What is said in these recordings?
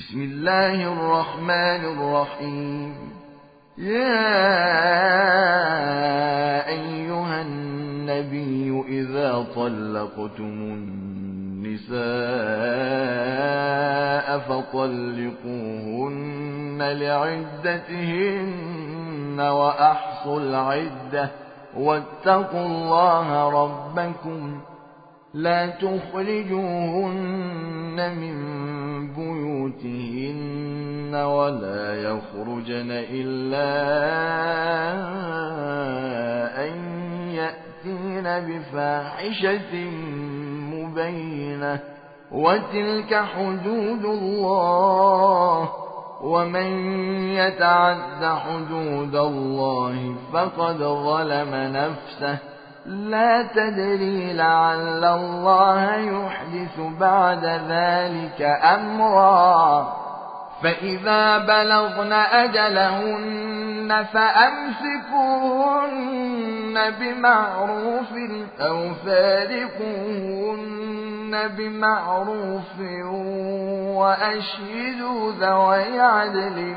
بسم الله الرحمن الرحيم. يا أيها النبي إذا طلقتم النساء فطلقوهن لعدتهن وأحصوا العدة واتقوا الله ربكم لا تخرجوهن من بيوتهن ولا يخرجن إلا أن يأتين بفاحشة مبينة وتلك حدود الله ومن يتعد حدود الله فقد ظلم نفسه لا تدري لعل الله يحدث بعد ذلك أمرا. فإذا بلغن أجلهن فأمسكوهن بمعروف أو فارقوهن بمعروف وأشهدوا ذوي عدل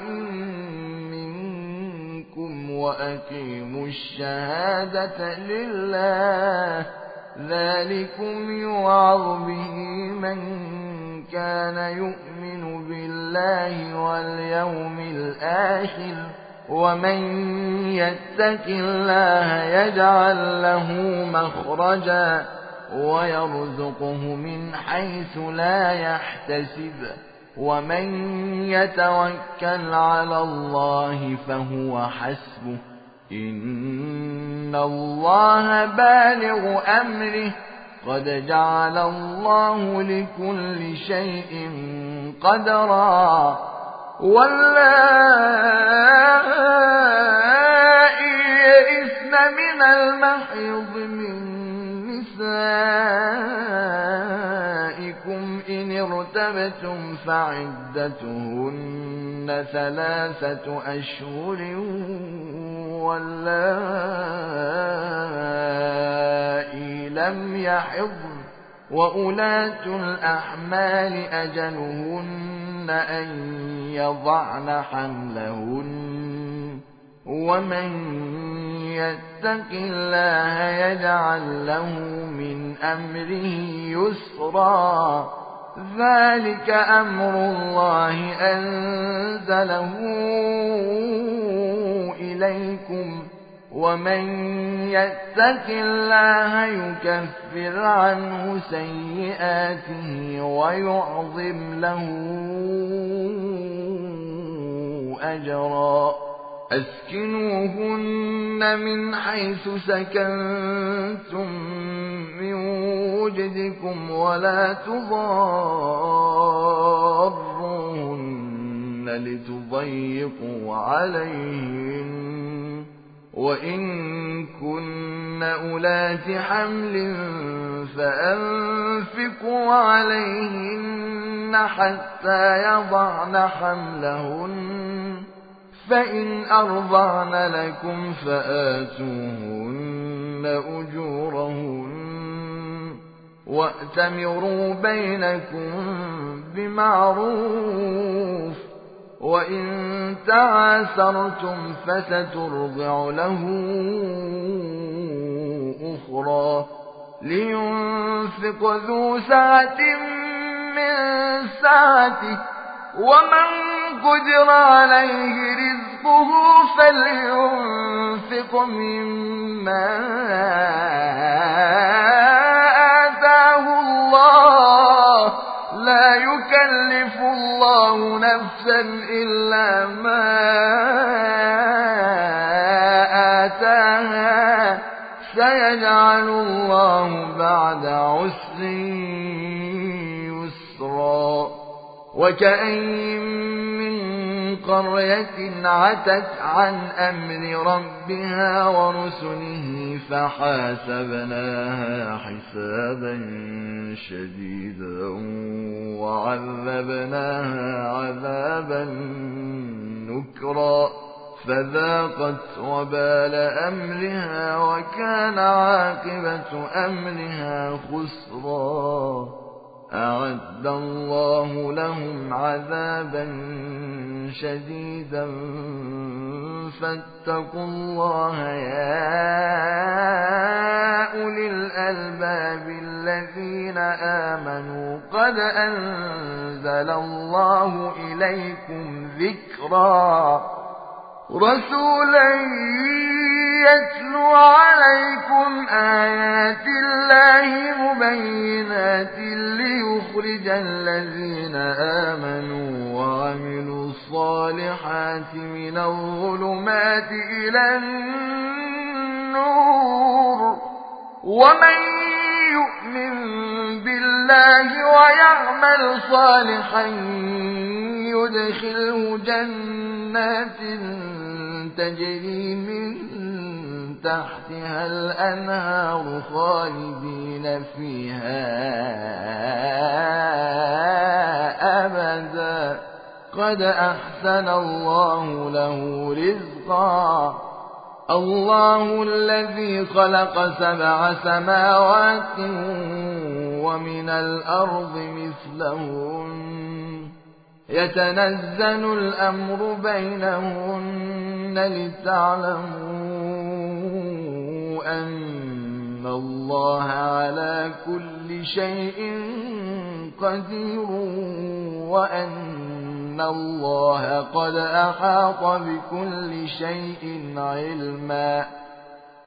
وأقيموا الشهادة لله ذلكم يوعظ به من كان يؤمن بالله واليوم الآخر ومن يتق الله يجعل له مخرجا ويرزقه من حيث لا يحتسب ومن يتوكل على الله فهو حسبه إن الله بالغ أمره قد جعل الله لكل شيء قدرا. واللائي يئسن من المحيض من نسائكم إن ارتبتم فعدتهن 3 أشهر واللائي لم يحضن وأولاة الأحمال أجلهن أن يضعن حملهن ومن يتق الله يجعل له من أمره يسرا ذلك أمر الله أنزله إليكم ومن يتق الله يكفر عنه سيئاته ويعظم له أجرا. أسكنوهن من حيث سكنتم من وجدكم ولا تضاروهن لتضيقوا عليهن وإن كن أولات حمل فأنفقوا عليهن حتى يضعن حملهن فإن أرضعن لكم فآتوهن أجورهن وأتمروا بينكم بمعروف وإن تعاسرتم فسترضع له أخرى لينفق ذو سعة من سعته ومن قدر عليه رزقه فلينفق مما آتاه الله لا يكلف الله نفسا إلا ما آتاها سيجعل الله بعد عسر يسرا. وكأين من قرية عتت عن أمر ربها ورسله فحاسبناها حسابا شديدا وعذبناها عذابا نكرا فذاقت وبال أمرها وكان عاقبة أمرها خسرا. أعد الله لهم عذابا شديدا فاتقوا الله يا أولي الألباب الذين آمنوا قد أنزل الله إليكم ذكرا رسولا يتلو عليكم آيات الله مبينات ليخرج الذين آمنوا وعملوا الصالحات من الظلمات إلى النور ومن يؤمن بالله ويعمل صالحا يدخله جنات تجري من تحتها الأنهار خالدين فيها أبدا قد أحسن الله له رزقا الله الذي خلق 7 سماوات ومن الأرض مثلهن يتنزل الأمر بينهن لتعلموا أن الله على كل شيء قدير وأن الله قد أحاط بكل شيء علما